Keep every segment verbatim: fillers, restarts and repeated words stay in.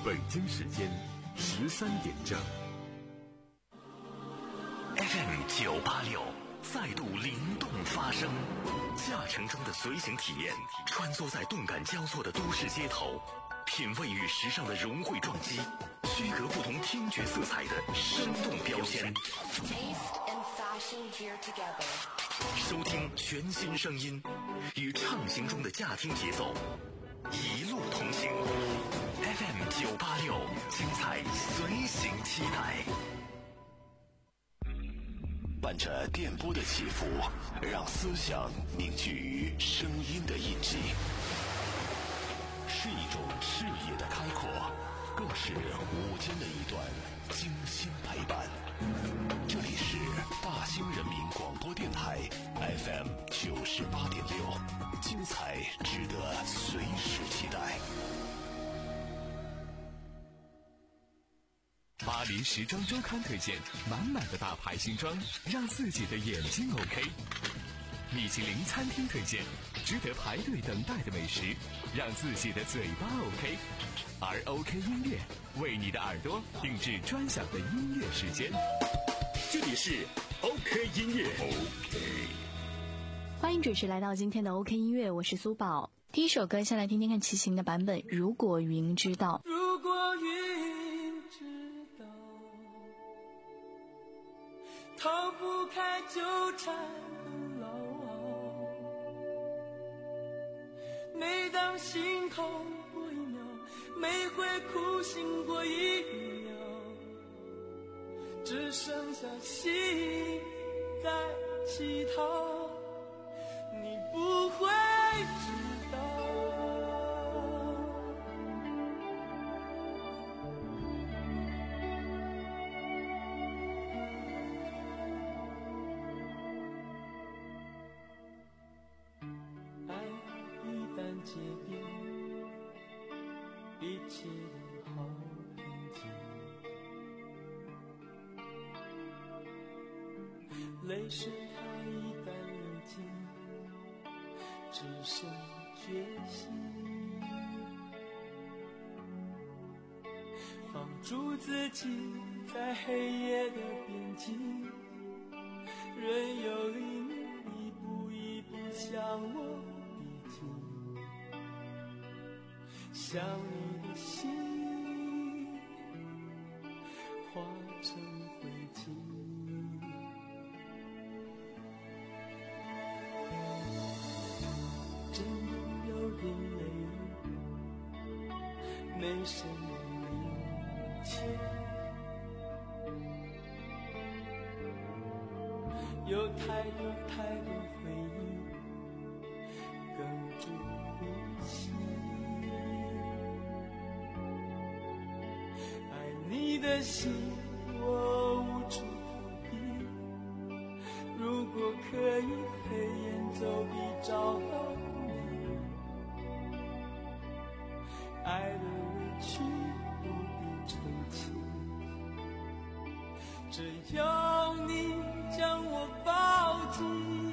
北京时间十三点整。 F M 九八六再度灵动发声，驾乘中的随行体验，穿梭在动感交错的都市街头，品味与时尚的融汇撞击，区隔不同听觉色彩的生动标签。收听全新声音，与畅行中的驾听节奏，一路同行。F M 九八六，精彩随行期待。伴着电波的起伏，让思想凝聚于声音的印记，是一种视野的开阔，更是午间的一段精心陪伴。这里是大兴人民广播电台 F M 九十八点六，精彩值得随时期待。 巴黎时装周刊推荐满满的大牌新装，让自己的眼睛 OK。米其林餐厅推荐值得排队等待的美食，让自己的嘴巴 OK。而 OK 音乐为你的耳朵定制专享的音乐时间。这里是 OK 音乐 OK。 欢迎准时来到今天的 OK 音乐，我是苏宝。第一首歌先来听听看齐秦的版本，如果云知道。 如果云知道逃不开纠缠的牢牢，每当心痛过一秒，每回苦心过一秒，只剩下心在乞讨，你不会知道。结冰，一切都好平静，泪水它一旦流尽，只剩决心，放逐自己在黑夜的边境，任由黎明一步一步向我逼近，想你的心化成灰烬，真的有点累了，没什么力气，有太多太多回忆哽住呼吸，你的心我无处逃避，如果可以黑眼走比找到你，爱的委屈不必澄清，只要你将我抱紧。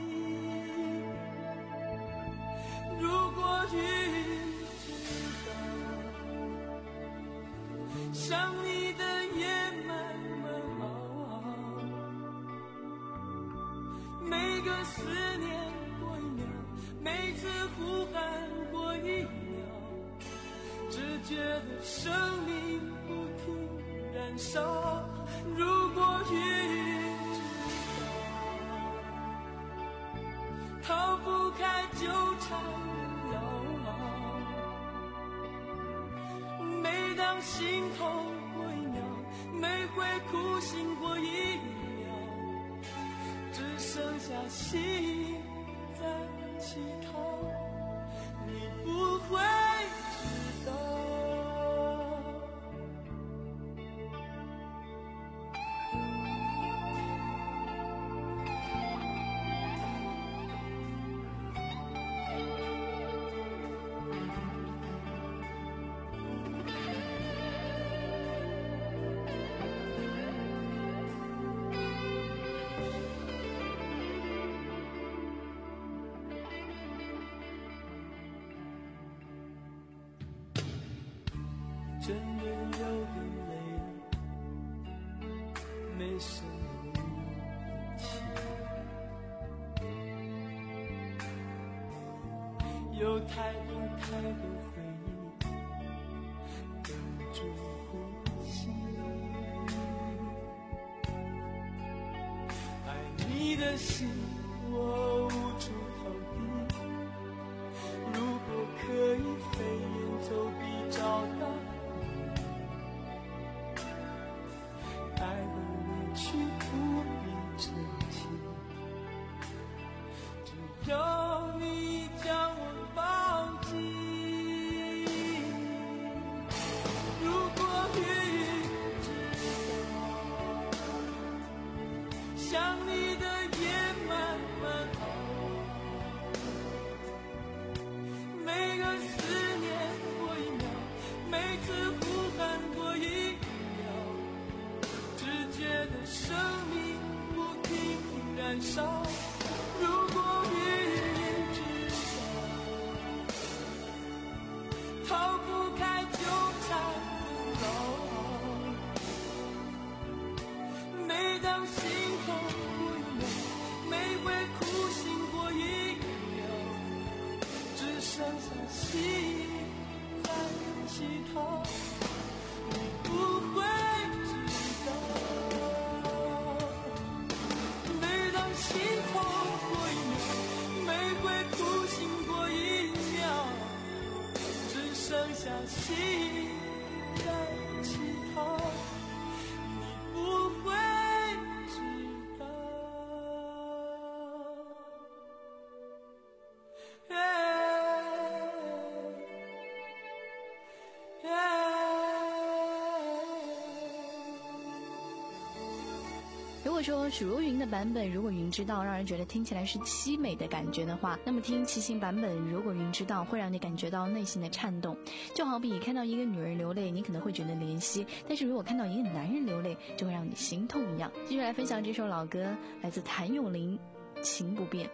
如果云知道想你的夜慢慢熬，每个思念过一秒，每次呼喊过一秒，只觉得生命不停燃烧。如果云知道逃不开纠缠牢牢，每当心痛过一秒，每回苦心过一秒，只剩下心在乞讨，你不会知道。真的没什么运气，有太多太多回忆哽住呼吸，爱你的心我无处逃避，如果可以飞檐走壁找到你，爱的委屈不必澄清，只要你将我抱紧。如果愿意知道，想你的夜慢慢熬，每个思念过一秒，每次呼喊过一秒，只觉得生命不停燃烧。如果愿意知道，逃不开纠缠不牢，每当心痛过一秒，每回苦心过一秒，只剩下心在乞讨，你不会知道，每当心痛过一秒，每回苦心过一秒，只剩下心在乞讨，你不会知道。 如果说许茹芸的版本《如果云知道》让人觉得听起来是凄美的感觉的话，那么听齐秦版本《如果云知道》会让你感觉到内心的颤动。就好比看到一个女人流泪，你可能会觉得怜惜，但是如果看到一个男人流泪，就会让你心痛一样。继续来分享这首老歌，来自谭咏麟，《情不变》。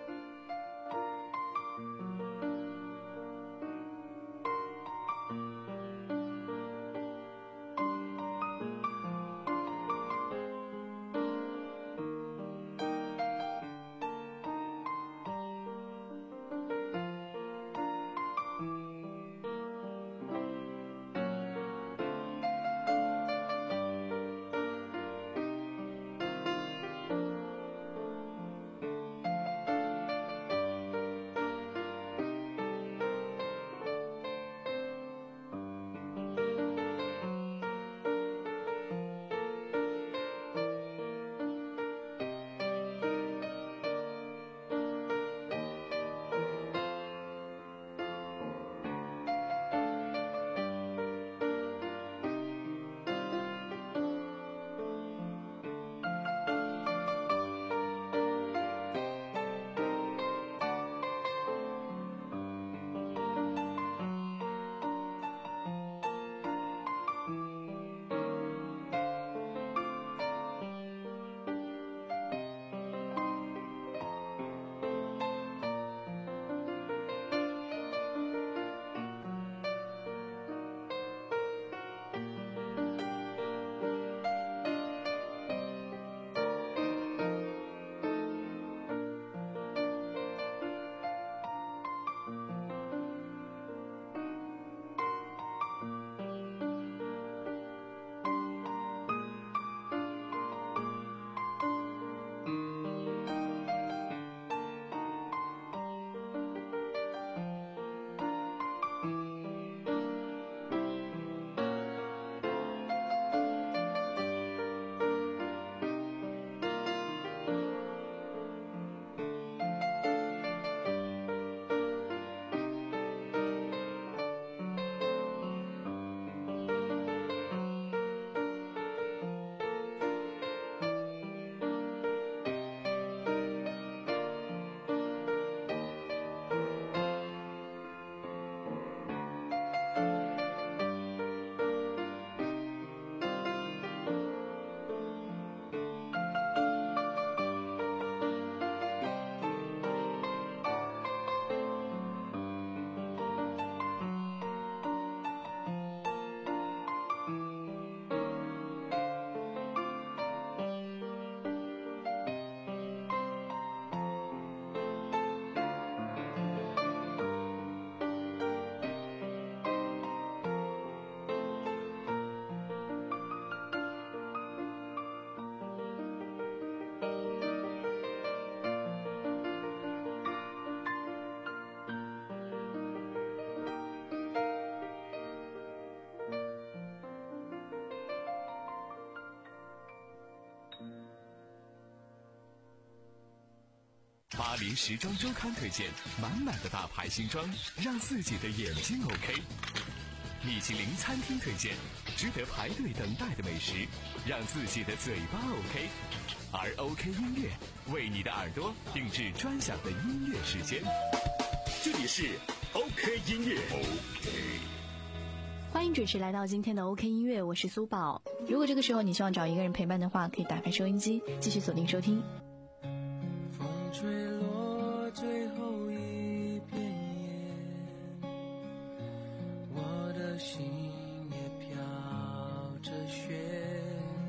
巴黎时装周刊推荐满满的大牌新装，让自己的眼睛 OK。米其林餐厅推荐值得排队等待的美食，让自己的嘴巴 OK。而 OK 音乐为你的耳朵定制专享的音乐时间。 这里是 OK 音乐 OK。 欢迎准时来到今天的 OK 音乐，我是苏宝。如果这个时候你希望找一个人陪伴的话，可以打开收音机，继续锁定收听。 风吹落最后一片叶，我的心也飘着雪，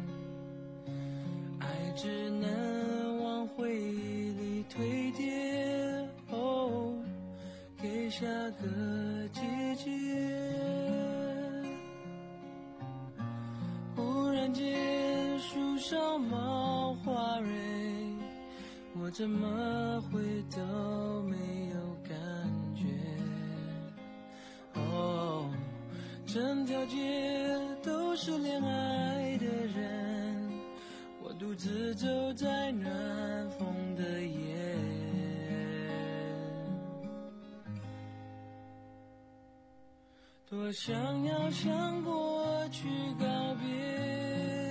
爱只能往回忆里堆叠，哦，给下个季节。忽然间树上冒花蕊，我怎么会都没有感觉？哦，整条街都是恋爱的人，我独自走在暖风的夜。多想要向过去告别，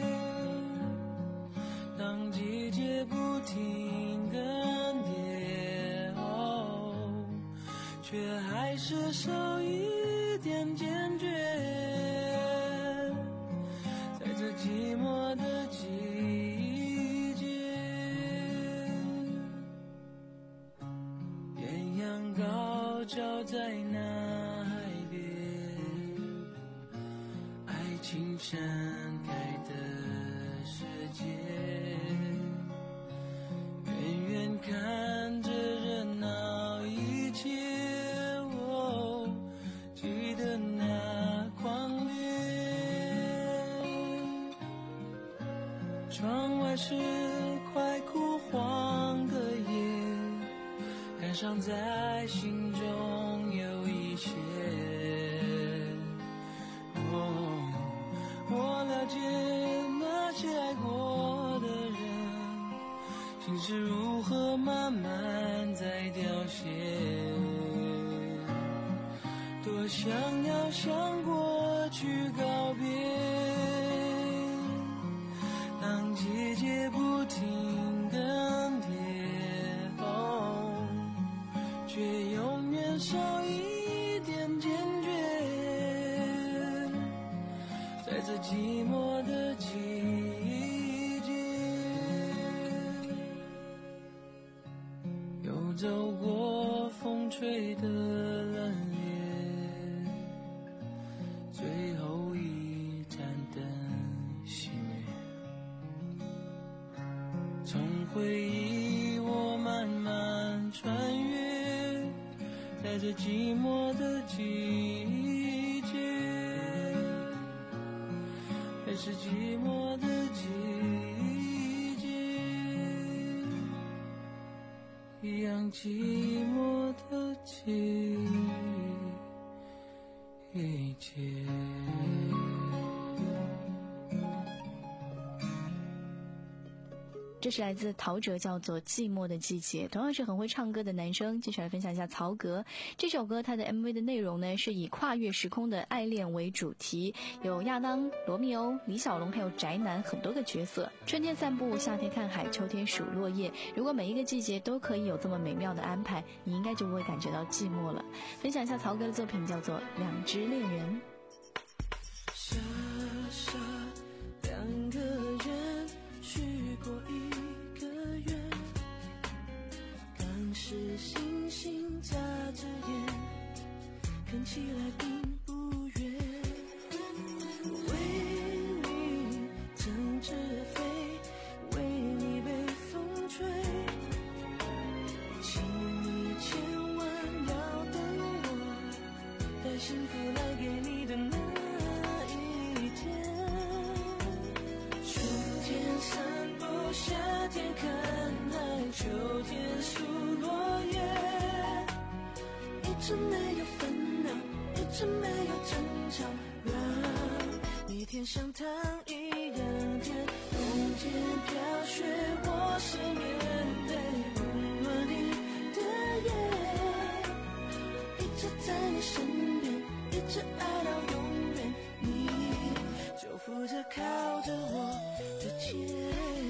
当季节不停更迭，哦，却还是少一点坚决。在这寂寞的季节，艳阳高照在那海边，爱情盛开的世界，远远看着热闹一切，哦，记得那狂烈。窗外是快枯黄的叶，感伤在心中有一些。哦，我了解那些爱过的人，心是如何慢慢在凋谢。多想要向过去告别，当季节不停更迭，哦，却永远少一点坚决。在这寂寞的季节，又走过风吹的冷冽，最后一盏灯熄灭，从回忆我慢慢穿越，在这寂寞的季节，还是寂寞的季节，一样寂寞的季节。 这是来自陶喆，叫做《寂寞的季节》，同样是很会唱歌的男生。接下来分享一下曹格。这首歌它的 M V 的内容呢，是以跨越时空的爱恋为主题，有亚当、罗密欧、李小龙还有宅男很多个角色。春天散步，夏天看海，秋天数落叶。如果每一个季节都可以有这么美妙的安排，你应该就不会感觉到寂寞了。分享一下曹格的作品，叫做《两只恋人》。 傻傻两个人许过一个愿，当时星星眨着眼，看起来并不远。为你乘着飞，为你被风吹，请你千万要等我，带幸福来给你的那一天。春天散步，夏天看海，秋天数落叶，一直没有烦恼，一直没有争吵，让你甜像糖一样甜。冬天飘雪，我是面对，无论你直爱到永远，你就负责靠着我的肩。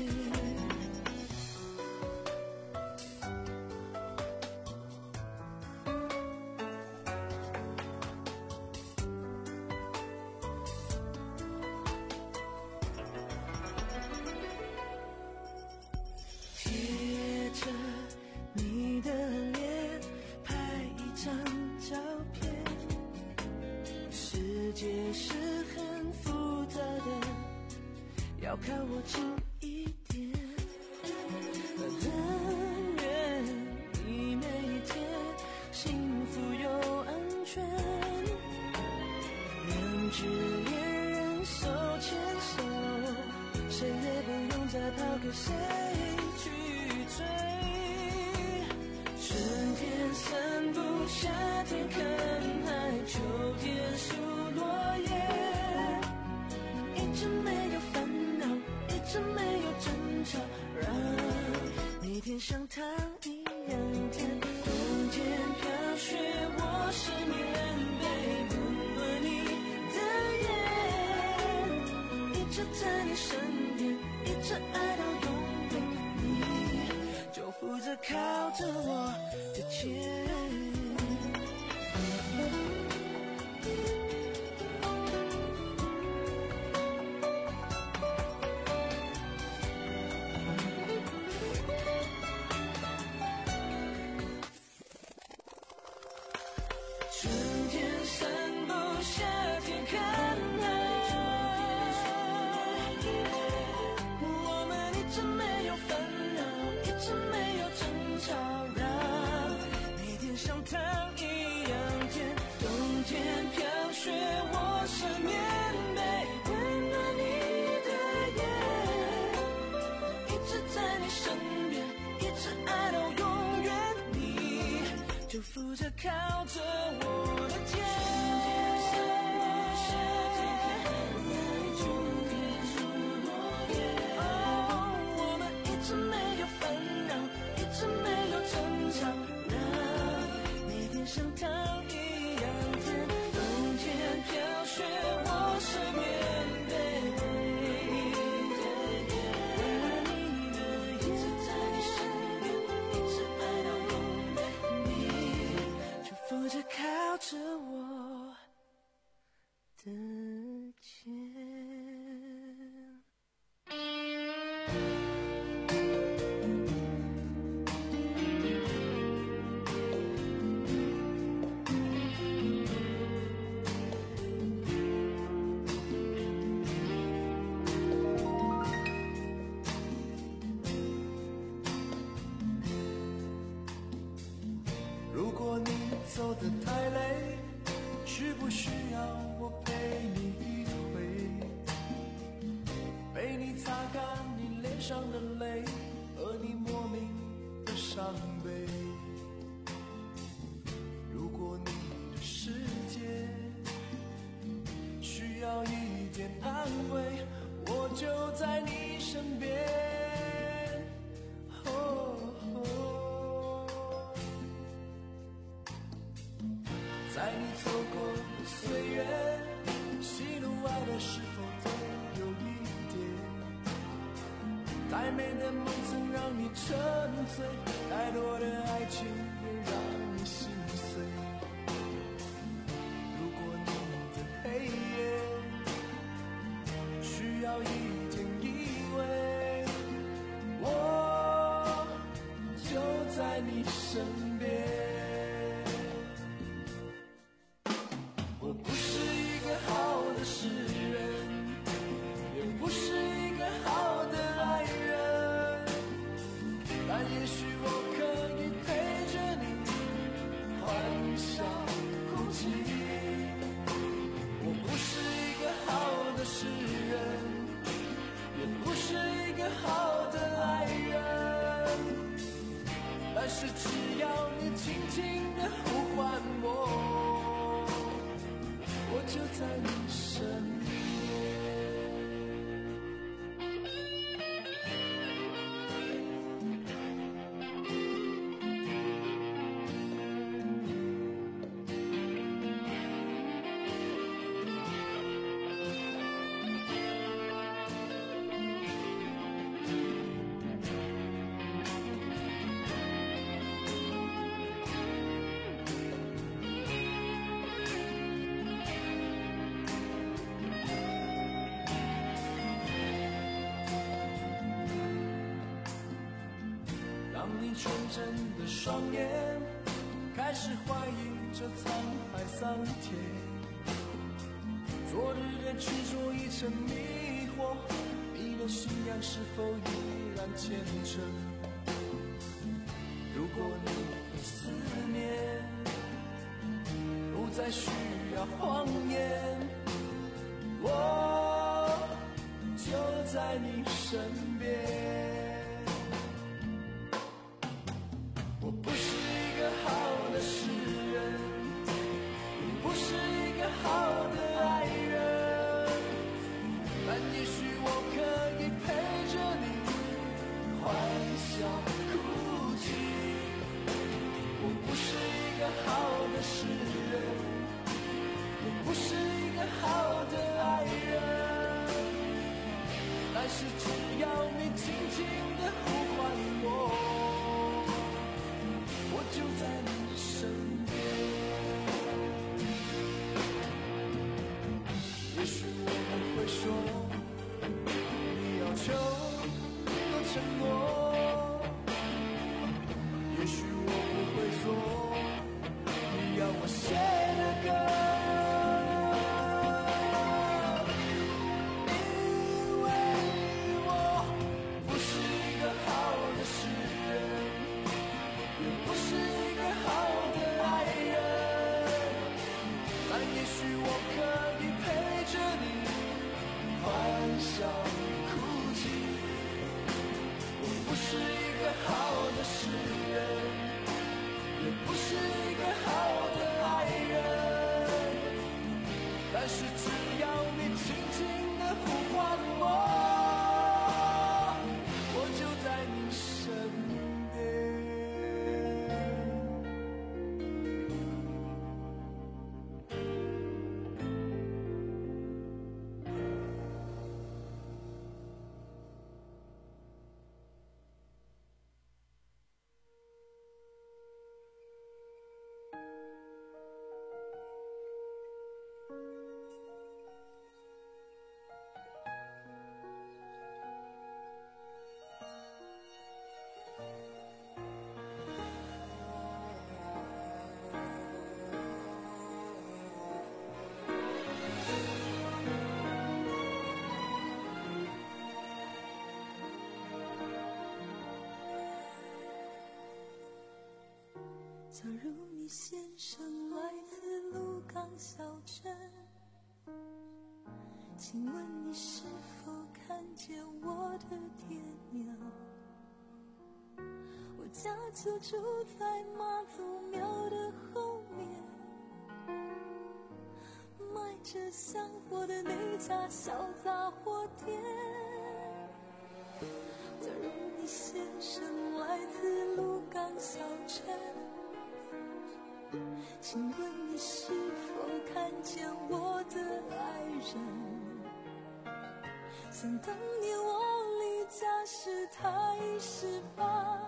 贴着你的脸拍一张照片，世界是很复杂的，要靠我近一点。但愿你每一天幸福又安全，两只恋人手牵手，谁也不用再跑给谁去追。春天散步，夏天看海，秋天数落叶，一直没有烦恼，一直没有争吵，让每天像糖一样甜。冬天飘雪，我是棉被，温暖你的眼，一直在你身边，一直爱到永远，你就负责靠着我的肩。春天散步，夏天看海，我们一直没有烦恼，一直没有争吵，让每天像糖一样甜。冬天飘雪，我是棉被，温暖你的眼，一直在你身边，一直爱到永远，你就负责靠着我的肩。我们一直没有烦恼，一直没有争吵，让每天像糖一样甜。冬天飘雪，我是棉被，温暖你的眼，一直在你身边，一直爱到永远，你就负责靠着我的肩。如果你走得太累，需不需要我陪你一回？陪你擦干你脸上的泪和你莫名的伤悲。如果你的世界需要一点安慰，我就在你身边。哦哦，在你走过的岁月，喜怒哀乐是否都有一点？太美的梦曾让你沉醉，太多的爱情也让你心碎。如果你的黑夜需要一点依偎，我就在你身边。我不是一个好的诗人，也不是一个好的爱人，但也许我可以陪着你纯真的双眼，开始怀疑这沧海桑田。昨日的执着已成迷惑，你的信仰是否依然虔诚？如果你的思念不再需要谎言，我就在你身边。我不是一个好的诗人，也不是一个好的爱人，但也许我可以陪着你欢笑哭泣。我不是一个好的诗人，也不是一个好的爱人，但是只要你轻轻地呼唤我，我就在你身边。也许我们会说，你要求我承诺，也许我不会做你要我写的歌。但是只要你轻轻地呼唤我，我就在你身边。 假如你先生来自鹿港小镇，请问你是否看见我的爹娘？我家就住在妈祖庙的后面，卖着香火的那家小杂货店。假如你先生来自鹿港小镇，请问你是否看见我的爱人？想当年我离家时他已十八，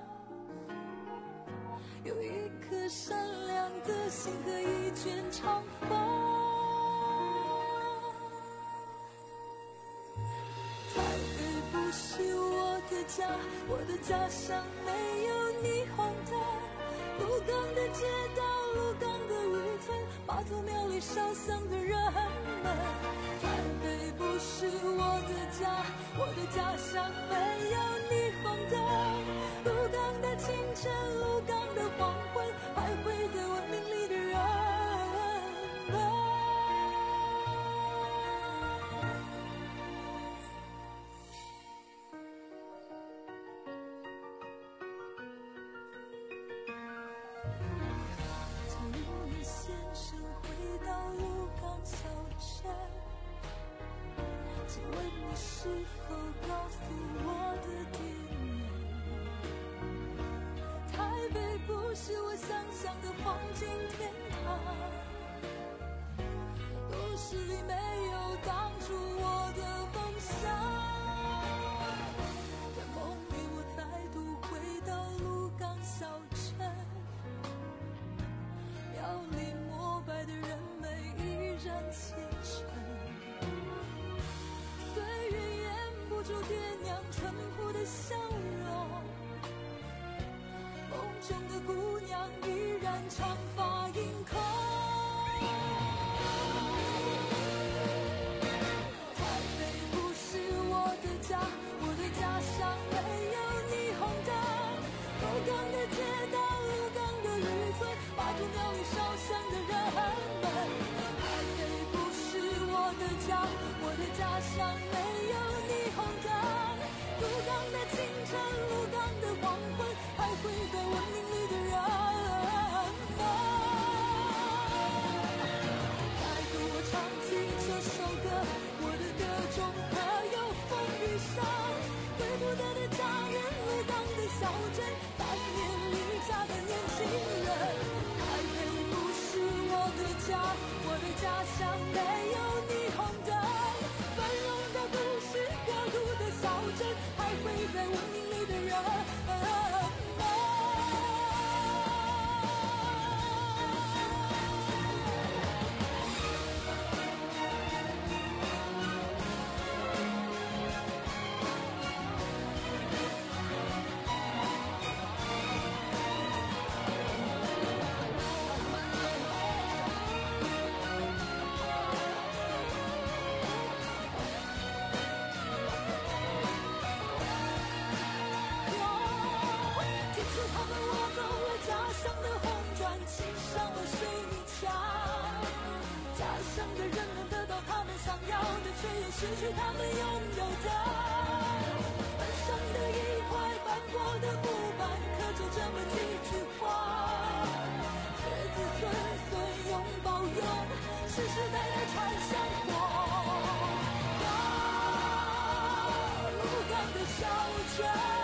有一颗善良的心和一卷长发。台北不是我的家，我的家乡没有霓虹灯，鹿港的街道，鹿港的渔村，妈祖庙里烧香的人们。台北不是我的家，我的家乡没有霓虹灯，鹿港的清晨，鹿港的黄昏，徘徊在文明里的人们。先生回到鹿港小镇，请问你是否告诉我的爹娘？台北不是我想象的黄金天堂，都市里没有当初我的梦想。在梦里我再度回到鹿港小镇，庙里膜拜的人们依然虔诚，岁月掩不住爹娘淳朴的笑容， 梦中的姑娘依然长发盈空。台北不是我的家，我的家乡没有霓虹灯，鹿港的街道，鹿港的渔村，妈祖庙里烧香的人们。台北不是我的家，我的家乡没有霓虹灯，鹿港的清晨，鹿港的黄昏，还会在文明里的人们。再度我唱起这首歌，我的歌中可有风雨声，对不得的家人，鹿港的小镇，百年离家的年轻人。台北不是我的家，我的家乡没有霓虹灯，繁荣的都市，过路的小镇，还会在文明里的人们。听说他们挖走了家乡的红砖，砌上了水泥墙，家乡的人们得到他们想要的，却也失去他们拥有的。门上的一块斑驳的木板，刻着这么几句话：子子孙孙永保永，世世代代传香火。啊，鹿港的小镇。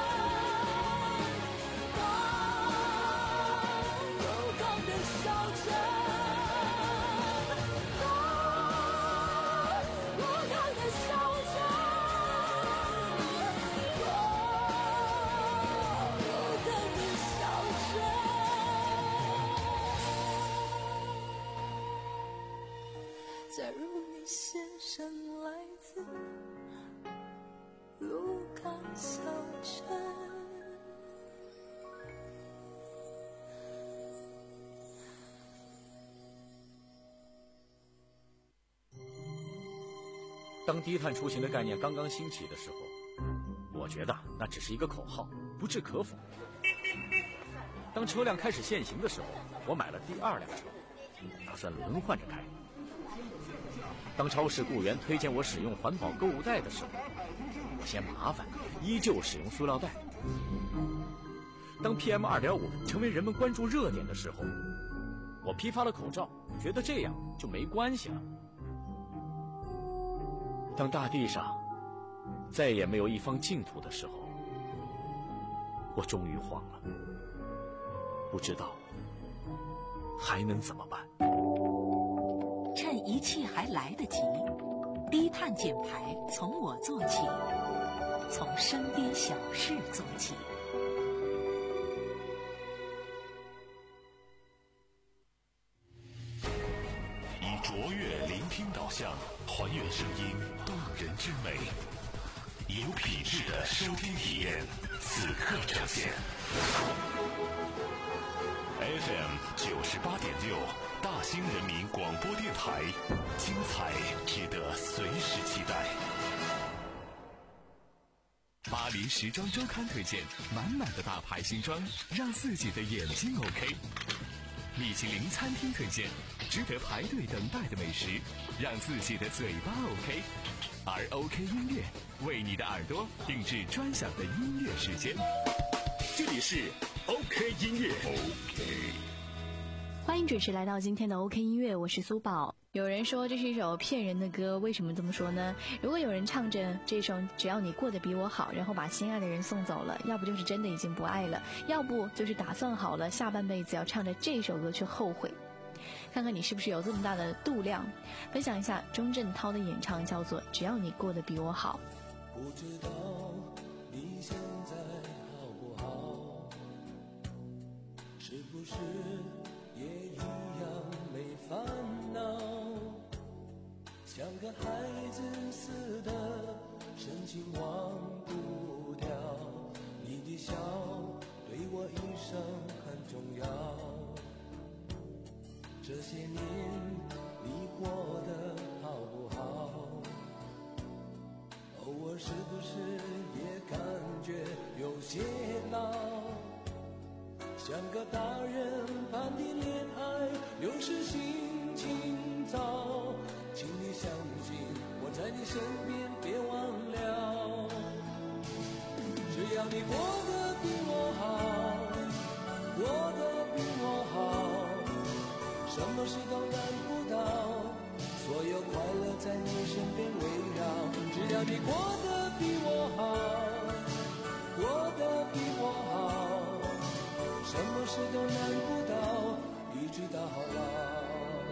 假如你先生来自鹿港小镇。 当低碳出行的概念刚刚兴起的时候，我觉得那只是一个口号，不置可否。当车辆开始限行的时候，我买了第二辆车，打算轮换着开。当超市雇员推荐我使用环保购物袋的时候，我嫌麻烦，依旧使用塑料袋。当 P M 二点五 成为人们关注热点的时候，我批发了口罩，觉得这样就没关系了。当大地上再也没有一方净土的时候，我终于慌了，不知道还能怎么办。 趁一切还来得及，低碳减排从我做起，从身边小事做起。 以卓越聆听导向，还原声音动人之美，以有品质的收听体验，此刻呈现。F M 九十八点六，大兴人民广播电台，精彩值得随时期待。 巴黎时装周刊推荐满满的大牌新装，让自己的眼睛 OK。米其林餐厅推荐值得排队等待的美食，让自己的嘴巴 OK。而 OK 音乐为你的耳朵定制专享的音乐时间。这里是 OK 音乐 OK。 欢迎准时来到今天的 OK 音乐，我是苏宝。有人说这是一首骗人的歌，为什么这么说呢？如果有人唱着这首只要你过得比我好，然后把心爱的人送走了，要不就是真的已经不爱了，要不就是打算好了下半辈子要唱着这首歌去后悔。看看你是不是有这么大的度量。分享一下钟镇涛的演唱，叫做只要你过得比我好。 不知道你现在好不好，是不是也一样没烦恼，像个孩子似的深情忘不掉，你的笑对我一生尔是不是也感觉有些老，像个大人般的恋爱有时心情糟，请你相信我在你身边，别忘了，只要你过得比我好，过得比我好，什么事都难不倒，所有快乐在你身边围绕，只要你过得比我好，过得比我好，什么事都难不倒，一直到老。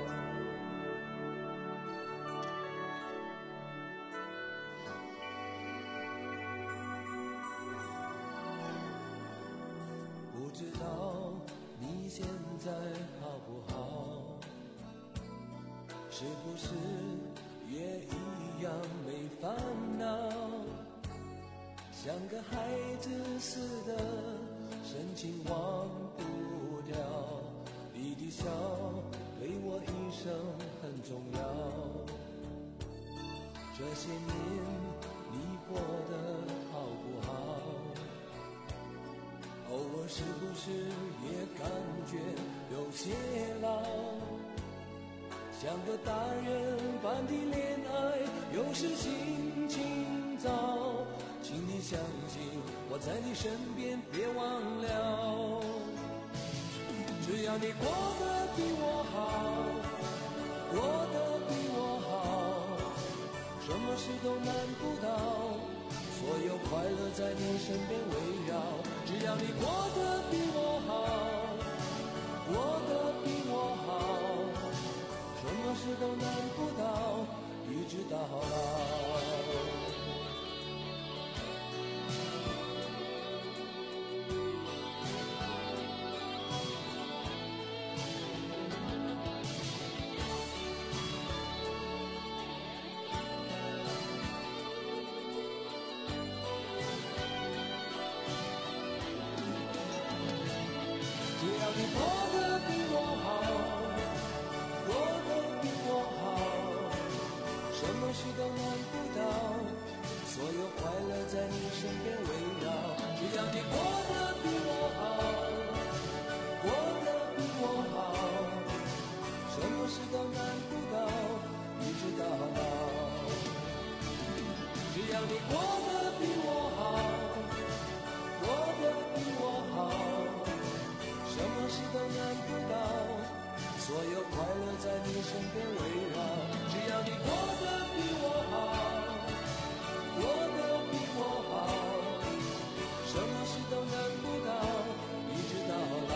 不知道你现在好不好，是不是也一样没烦恼，像个孩子似的深情忘不掉，你的笑对我一生很重要，这些年你过得好不好，偶尔是不是也感觉有些老，像个大人般的恋爱有时心情糟，请你相信我在你身边，别忘了，只要你过得比我好，过得比我好，什么事都难不倒，所有快乐在你身边围绕，只要你过得比我好，过得比我好，什么事都难不倒，一直到老。只要你过得比我好，过得比我好，什么事都难不倒，所有快乐在你身边围绕，只要你过得比我好，过得比我好，什么事都难不倒，一直到老，只要你过得比我好，过得比我好，什么事都难不倒，所有快乐在你身边围绕，只要你过得比我好，过得比我好，什么事都难不倒，一直到老。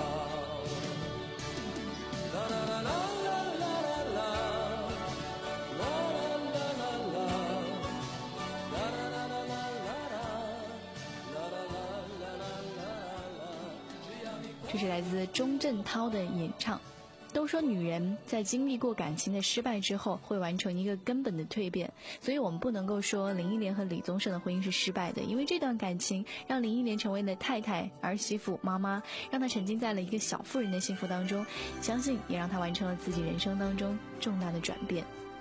啦啦啦啦啦啦啦，啦啦啦啦啦，啦啦啦啦啦啦，啦啦啦啦啦啦，只要你。 这是来自钟镇涛的演唱。都说女人在经历过感情的失败之后会完成一个根本的蜕变，所以我们不能够说林忆莲和李宗盛的婚姻是失败的，因为这段感情让林忆莲成为了太太、儿媳妇、妈妈，让她沉浸在了一个小妇人的幸福当中，相信也让她完成了自己人生当中重大的转变。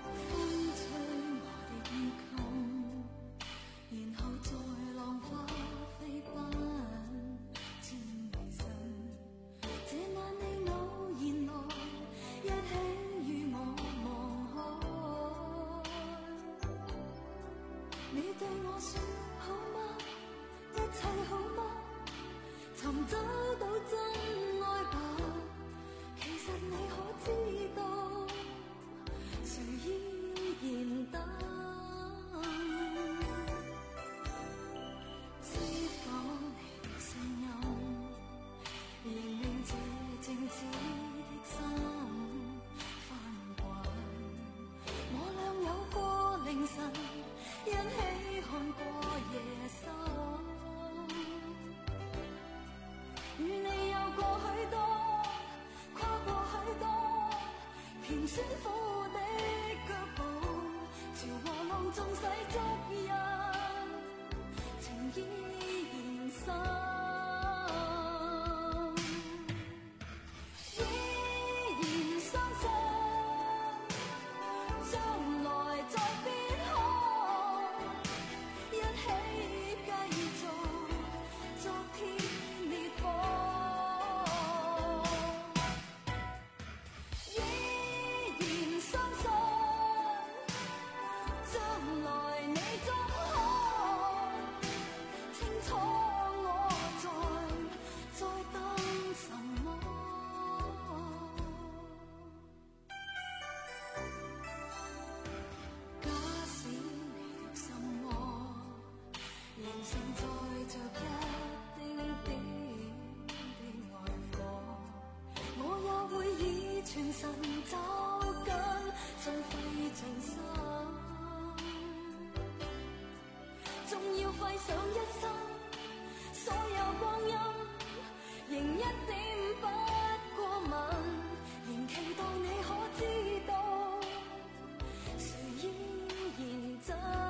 你對我說好嗎？一切好嗎？尋找到真愛吧。其實你可知道，誰依然等？知否你的聲音，仍令這靜止的心翻滾。我倆有過凌晨。一起看過夜深，與你有過許多，跨過許多，甜酸苦的腳步，朝費上一生，所有光陰仍一點不過問，仍期待你可知道，誰依然真。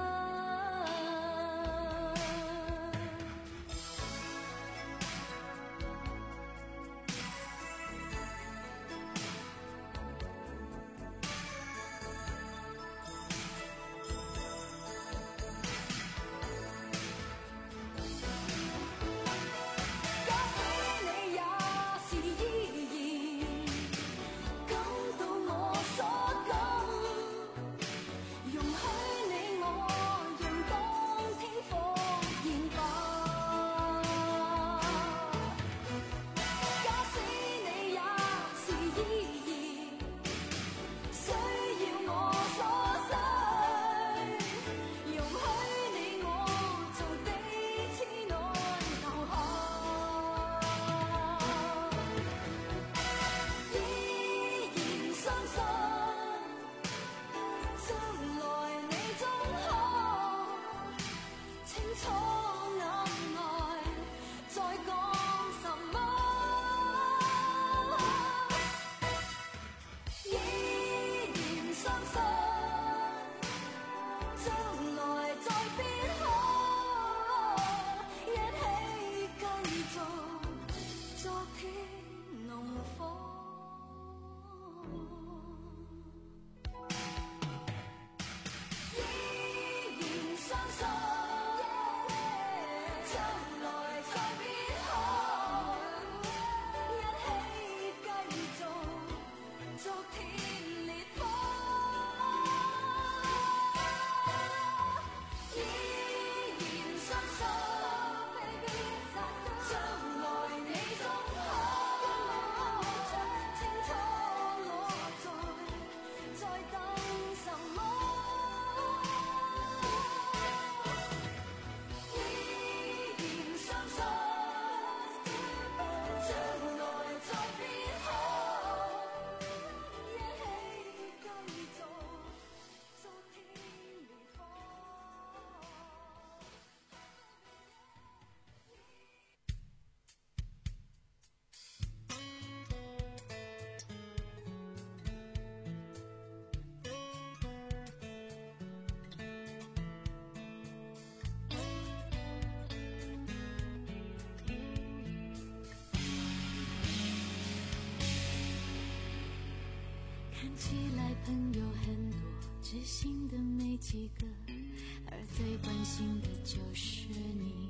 看起来朋友很多，知心的没几个，而最关心的就是你。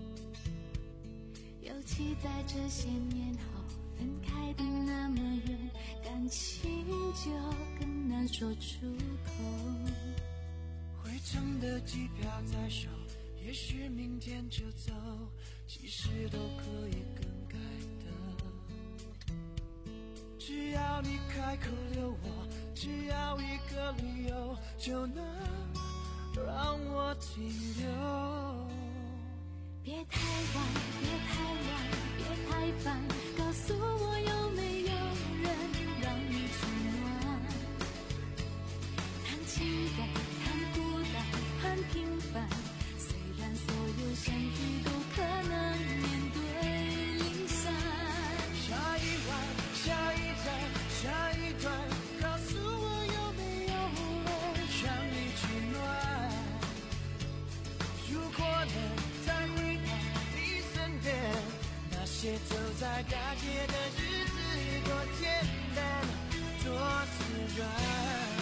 尤其在这些年后，分开的那么远，感情就更难说出口。 回程的机票在手，也许明天就走，其实都可以更改的。只要你开口留我，只要一个理由，就能让我停留。 别太晚，别太晚，别太烦，告诉我有没有人让你取暖。谈情感，谈孤单，谈平凡，虽然所有相聚都可能面对离散。 下一晚，下一站，下一段，告诉我有没有人让你取暖。如果能再回到你身边，那些走在大街的日子多简单，多自然。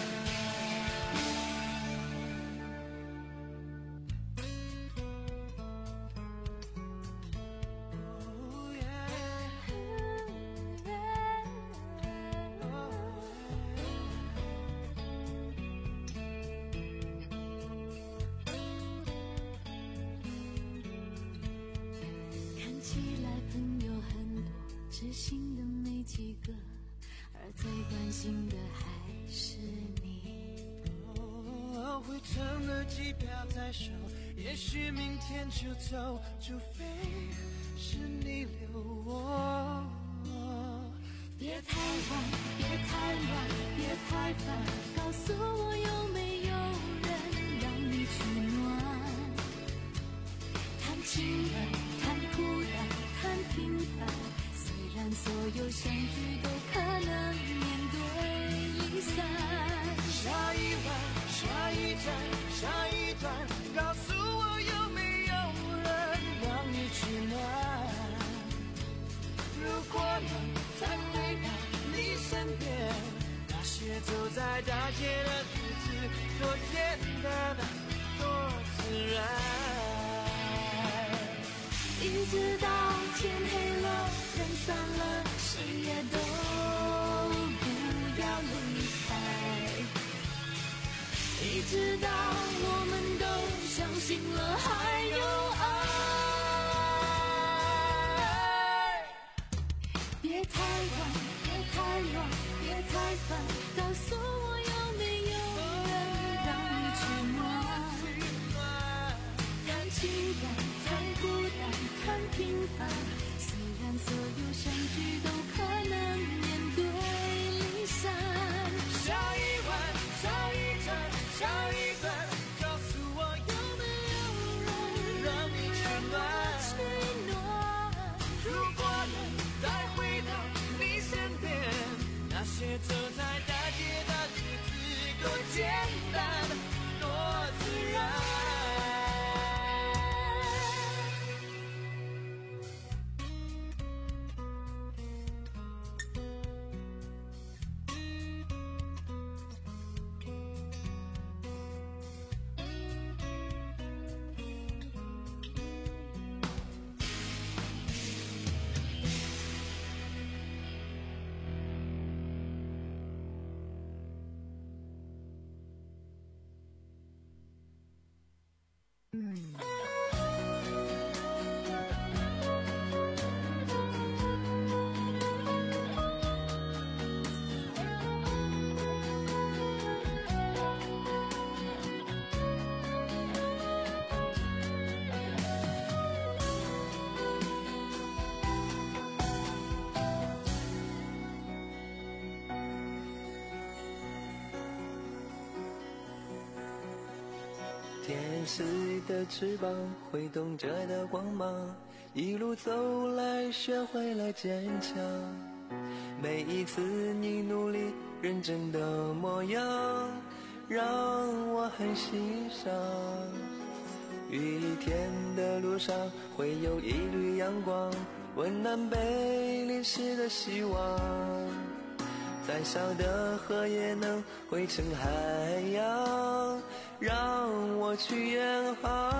知心的没几个，而最关心的还是你。 哦，回程的机票在手，也许明天就走，除非是你留我。 别太晚，别太晚，别太烦，告诉我有没有人让你取暖。 直到天黑了，人散了，谁也都不要离开，一直到我们都相信了还有爱。别太晚，别太乱，别太烦，告诉我有没有人让你取暖。谈情感，谈孤单，谈平凡，虽然所有相聚都可能面对离散。 下一晚，下一站，下一段，告诉我有没有人让你取暖。 取暖， 如果能再回到你身边，那些走在大街的日子多简单，多自然。 天使的翅膀挥动着的光芒，一路走来学会了坚强，每一次你努力认真的模样让我很欣赏。雨天的路上会有一缕阳光，温暖被淋湿的希望，再小的河也能汇成海洋，让我去远航。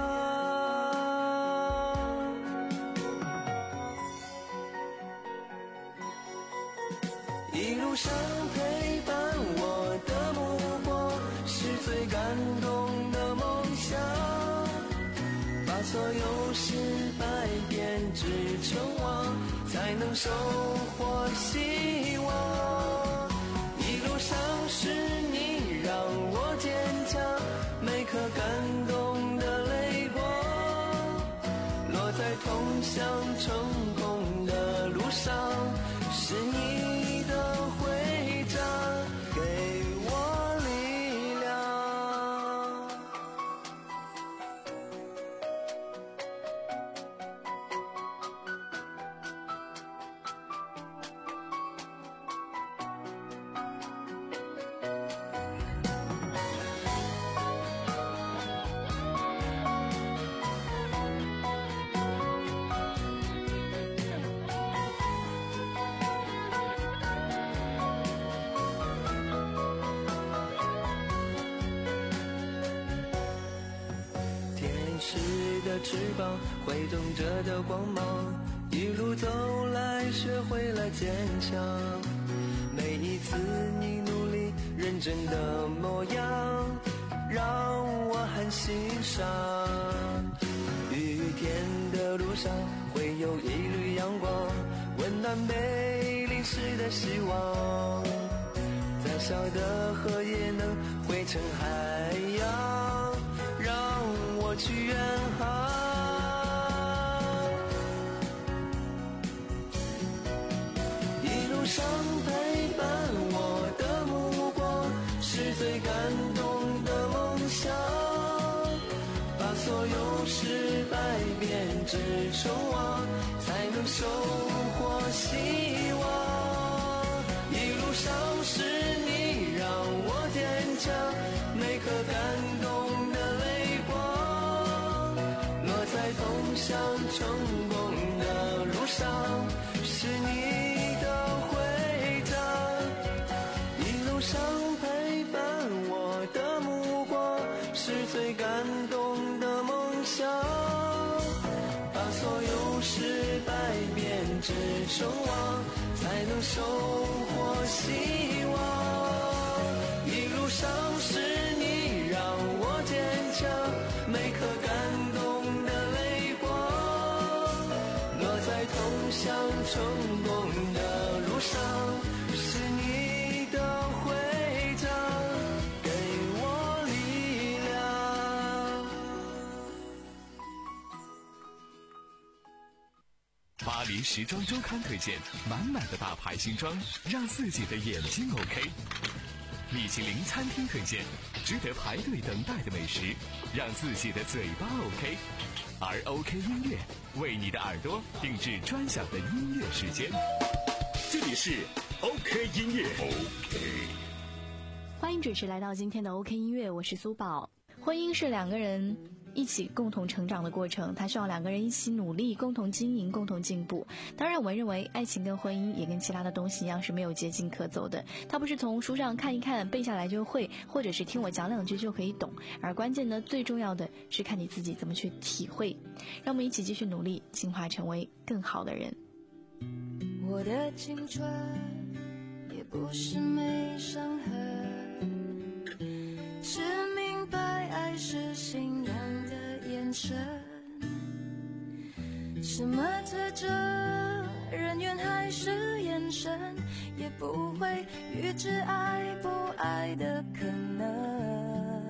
一路上陪伴我的目光，是最感动的梦想，把所有失败变至成王，才能收获希望。一路上是你让我坚强，每颗感动的泪光，落在通向成功的路上，是你的徽章，给我力量。的翅膀挥动着的光芒，一路走来学会了坚强，每一次你努力认真的模样让我很欣赏。雨天的路上会有一缕阳光，温暖被淋湿的希望，再小的河也能汇成海洋，让我去远航。一路上陪伴我的目光，是最感动的梦想，把所有失败变至成王，才能收获希望。一路上是你让我坚强，每颗感动的泪光，落在通向成功的路上，是你的徽章。一路上陪伴我的目光，是最感动的梦想，把所有是百变之中望，才能收获希望。一路上是你让我坚强，每颗感动的泪光落在通向成功的路上，是你的徽章给我力量。 巴黎时装周刊推荐满满的大牌新装，让自己的眼睛 OK。米其林餐厅推荐值得排队等待的美食，让自己的嘴巴 OK。而 OK 音乐为你的耳朵定制专享的音乐时间。 这里是 OK 音乐 OK。 欢迎准时来到今天的 OK 音乐，我是苏宝。婚姻是两个人一起共同成长的过程，它需要两个人一起努力，共同经营，共同进步。当然我们认为爱情跟婚姻也跟其他的东西一样，是没有捷径可走的，它不是从书上看一看背下来就会，或者是听我讲两句就可以懂，而关键呢，最重要的是看你自己怎么去体会。让我们一起继续努力，进化成为更好的人。 我的青春也不是没伤痕，是明白爱是信仰的眼神，什么特征人缘还是眼神，也不会预知爱不爱的可能。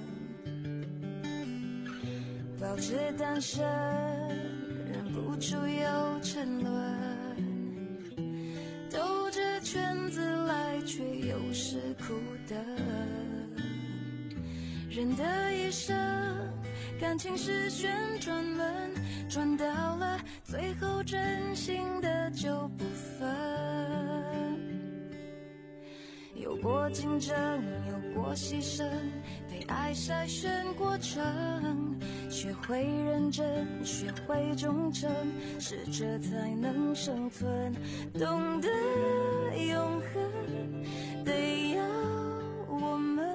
保持单身忍不住有沉沦，兜着圈子来却又是苦的。人的一生感情是旋转门，转到了最后真心的就不分。有过竞争，有过牺牲，被爱筛选过程，学会认真，学会忠诚，适者才能生存。懂得永恒，得要我们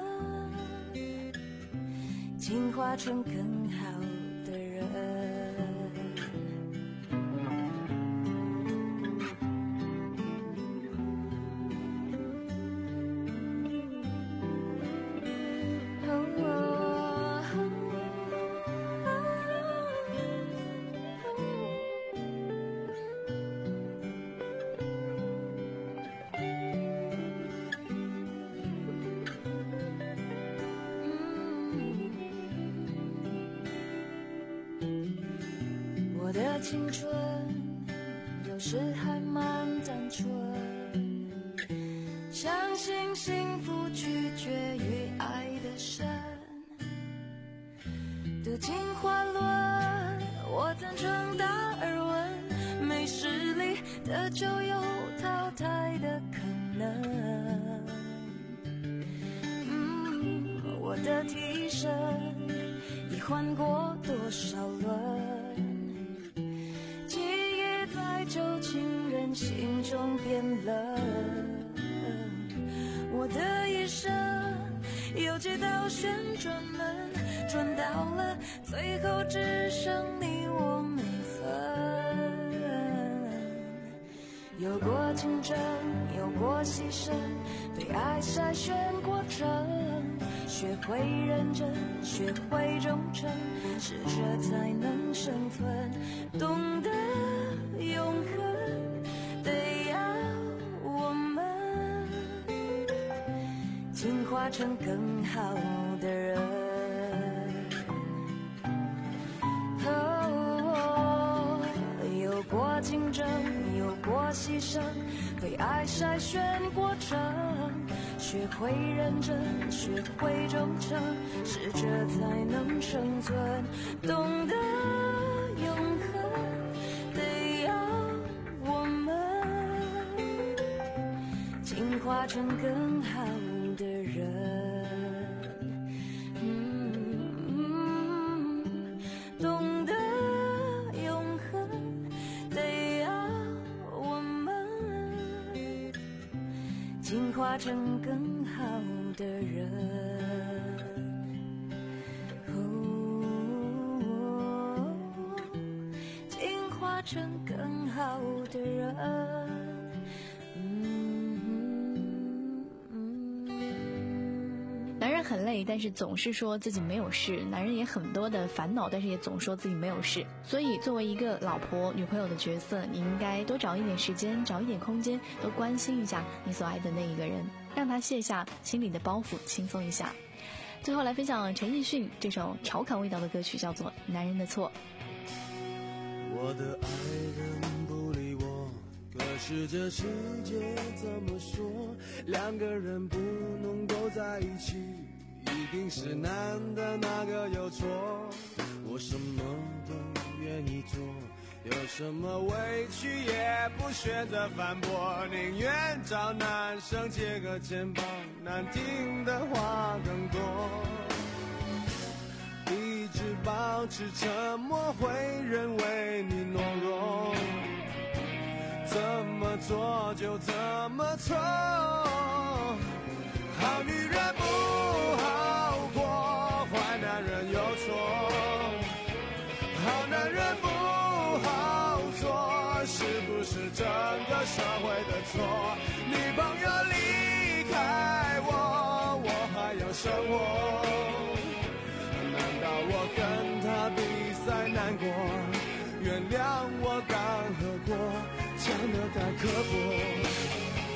进化成更好的人。我的青春有时还蛮单纯，相信幸福取决于爱的深。读进化论，我赞成达尔文，没实力的就有淘汰的可能。嗯，我的替身已换过多少轮，旧情人心中变冷，我的一生有几道旋转门，转到了最后只剩你我没分。有过竞争，有过牺牲，被爱筛选过程，学会认真，学会忠诚，适者才能生存。懂得永恒，得要我们进化成更好的人。哦，有过竞争，有过牺牲，被爱筛选过程，学会认真，学会忠诚，适者才能生存。懂得永恒，得要我们进化成更好的人。嗯，懂得永恒，得要我们进化成更好的人。 成更好的人。 男人很累，但是总是说自己没有事；男人也很多的烦恼，但是也总说自己没有事。所以作为一个老婆女朋友的角色，你应该多找一点时间，找一点空间，多关心一下你所爱的那一个人，让他卸下心里的包袱，轻松一下。最后来分享陈奕迅这首调侃味道的歌曲，叫做《男人的错》。 我的爱人不理我，可是这世界怎么说，两个人不能够在一起，一定是男的那个有错。我什么都愿意做，有什么委屈也不选择反驳，宁愿找男生借个肩膀，难听的话更多。一直保持沉默，会认为你懦弱，怎么做就怎么错。好女人不好过，坏男人有错，好男人不好做，是不是整个社会的错？女朋友离开我，我还要生活，难道我跟他比赛难过？原谅我刚喝过，讲得太刻薄。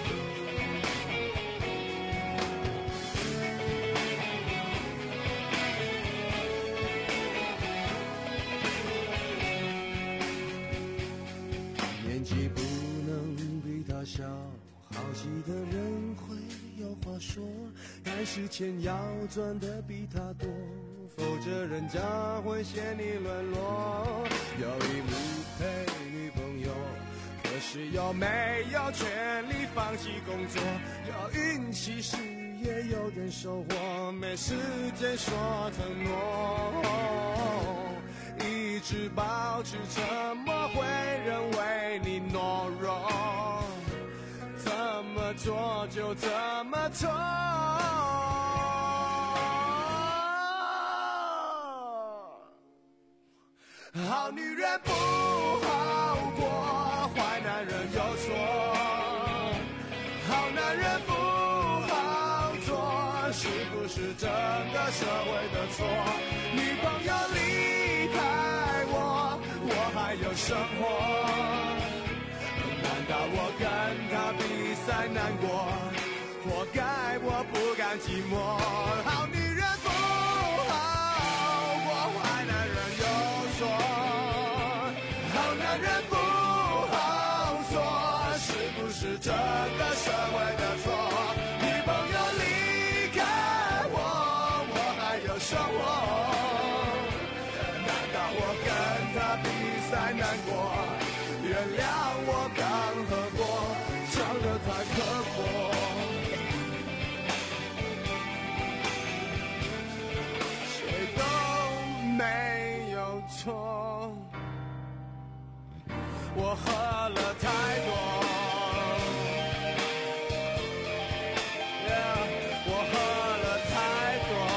年纪不能比他小，好奇的人会有话说，但是钱要赚得比他多，否则人家会嫌你沦落。有义务陪女朋友，可是又没有权利放弃工作，有运气时也有点收获，没时间说承诺。一直保持沉默，会认为你懦弱，怎么做就怎么做。好女人不好过，坏男人有错，好男人不好做，是不是整个社会的错？女朋友离开我，我还有生活，难道我跟他比赛难过？活该我不甘寂寞。好女人不好过，坏男人有错，好男人不好做，是不是整个社会的错？女朋友离开我，我还有生活，难道我跟他比赛难过？原谅我刚喝过，讲得太刻薄。谁都没有错，我喝了太多， yeah, 我喝了太多。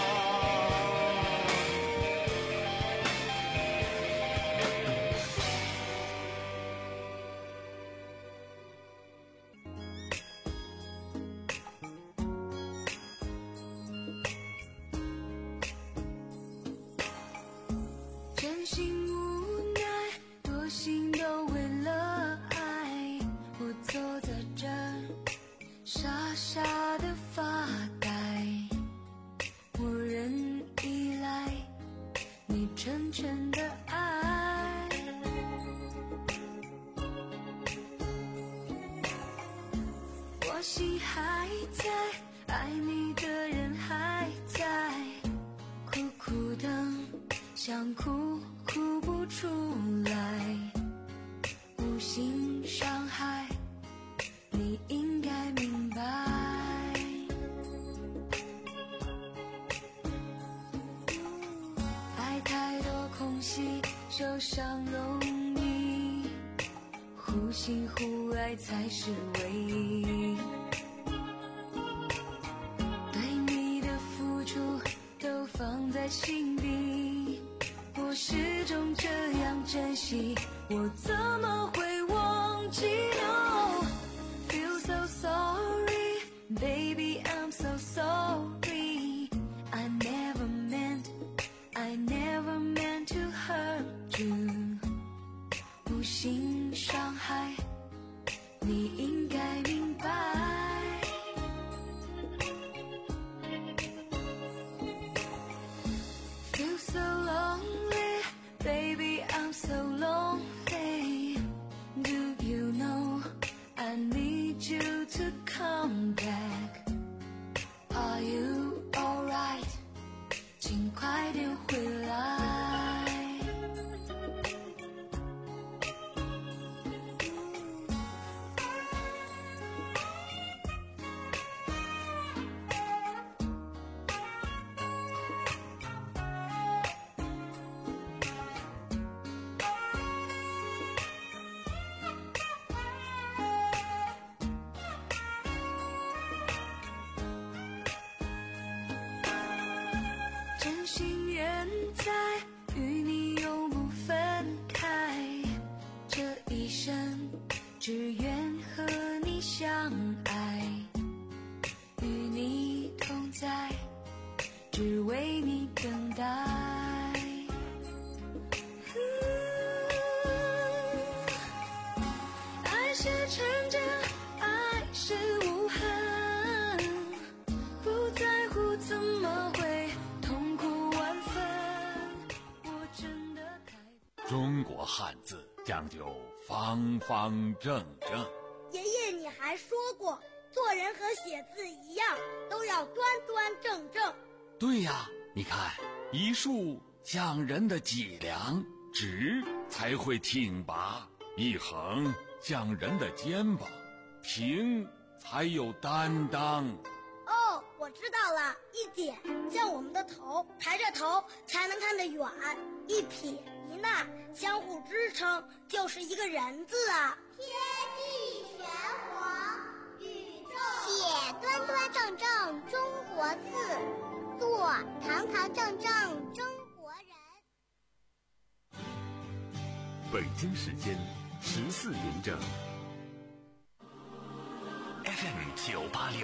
真心无奈，多心都为了爱，我坐在这儿，傻傻的发呆。我仍依赖你成全的爱，我心还在，爱你的人还在，苦苦等，想哭哭不出来，无心伤害，你应该明白。爱太多空隙，受伤容易，互信互爱才是唯一。对你的付出都放在心底，我是终这样珍惜，我怎么会忘记 No Feel so sorry Baby I'm so sorry I never meant I never meant to hurt you 不幸伤害你应该明白 Feel so lonely Baby I'm so lonely Do you know I need you to come back Are you alright 请快点回来真心愿在与你永不分开这一生只愿和你相爱与你同在只为你等待爱是纯真爱是无痕不在乎怎么会中国汉字讲究方方正正。 爷爷，你还说过，做人和写字一样，都要端端正正。 对呀，你看，一竖像人的脊梁，直才会挺拔；一横像人的肩膀，平才有担当。 哦，我知道了，一点像我们的头，抬着头才能看得远；一撇一捺相互支撑，就是一个人字啊。 天地玄黄，宇宙写端端正正中国字，做堂堂正正中国人。 北京时间十四点整。 F M 九八六。